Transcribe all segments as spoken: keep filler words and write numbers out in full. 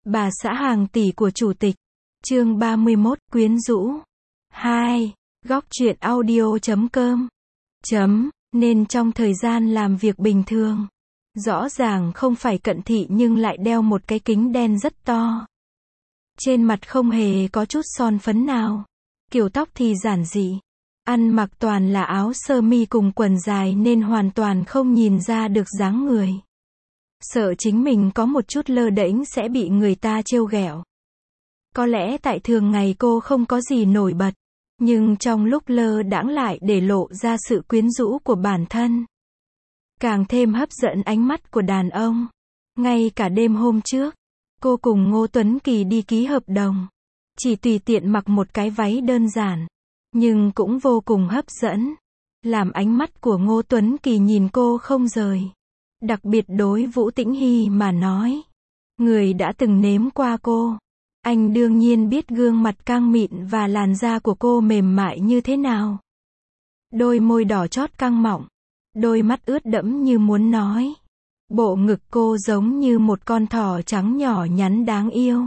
Bà xã hàng tỷ của chủ tịch. Chương ba mươi mốt, quyến rũ. hai. Góc truyện audio chấm com. Chấm, nên trong thời gian làm việc bình thường, rõ ràng không phải cận thị nhưng lại đeo một cái kính đen rất to. Trên mặt không hề có chút son phấn nào. Kiểu tóc thì giản dị. Ăn mặc toàn là áo sơ mi cùng quần dài nên hoàn toàn không nhìn ra được dáng người. Sợ chính mình có một chút lơ đễnh sẽ bị người ta trêu ghẹo. Có lẽ tại thường ngày cô không có gì nổi bật, nhưng trong lúc lơ đãng lại để lộ ra sự quyến rũ của bản thân. Càng thêm hấp dẫn ánh mắt của đàn ông. Ngay cả đêm hôm trước, cô cùng Ngô Tuấn Kỳ đi ký hợp đồng. Chỉ tùy tiện mặc một cái váy đơn giản, nhưng cũng vô cùng hấp dẫn. Làm ánh mắt của Ngô Tuấn Kỳ nhìn cô không rời. Đặc biệt đối Vũ Tĩnh Hy mà nói. Người đã từng nếm qua cô. Anh đương nhiên biết gương mặt căng mịn và làn da của cô mềm mại như thế nào. Đôi môi đỏ chót căng mọng. Đôi mắt ướt đẫm như muốn nói. Bộ ngực cô giống như một con thỏ trắng nhỏ nhắn đáng yêu.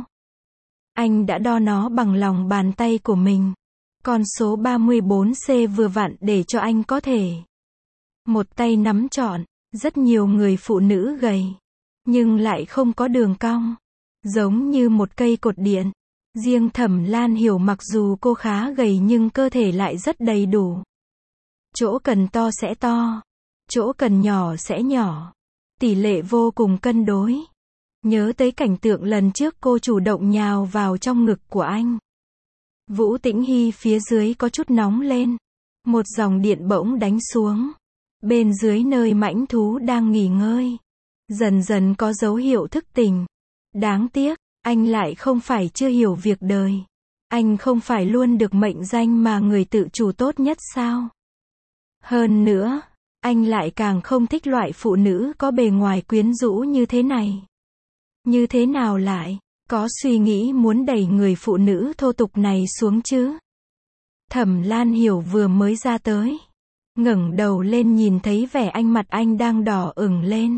Anh đã đo nó bằng lòng bàn tay của mình. Con số ba mươi bốn C vừa vặn để cho anh có thể một tay nắm trọn. Rất nhiều người phụ nữ gầy, nhưng lại không có đường cong, giống như một cây cột điện. Riêng Thẩm Lan Hiểu mặc dù cô khá gầy nhưng cơ thể lại rất đầy đủ. Chỗ cần to sẽ to, chỗ cần nhỏ sẽ nhỏ. Tỷ lệ vô cùng cân đối. Nhớ tới cảnh tượng lần trước cô chủ động nhào vào trong ngực của anh. Vũ Tĩnh Hy phía dưới có chút nóng lên. Một dòng điện bỗng đánh xuống. Bên dưới nơi mãnh thú đang nghỉ ngơi. Dần dần có dấu hiệu thức tỉnh. Đáng tiếc, anh lại không phải chưa hiểu việc đời. Anh không phải luôn được mệnh danh mà người tự chủ tốt nhất sao? Hơn nữa, anh lại càng không thích loại phụ nữ có bề ngoài quyến rũ như thế này. Như thế nào lại có suy nghĩ muốn đẩy người phụ nữ thô tục này xuống chứ? Thẩm Lan Hiểu vừa mới ra tới, ngẩng đầu lên nhìn thấy vẻ anh mặt anh đang đỏ ửng lên.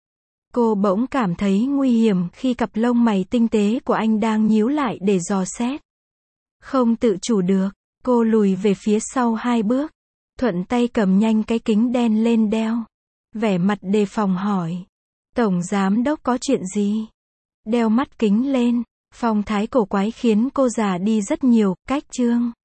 Cô bỗng cảm thấy nguy hiểm khi cặp lông mày tinh tế của anh đang nhíu lại để dò xét. Không tự chủ được, cô lùi về phía sau hai bước, thuận tay cầm nhanh cái kính đen lên đeo. Vẻ mặt đề phòng hỏi. Tổng giám đốc có chuyện gì? Đeo mắt kính lên, phong thái cổ quái khiến cô già đi rất nhiều. Cách chương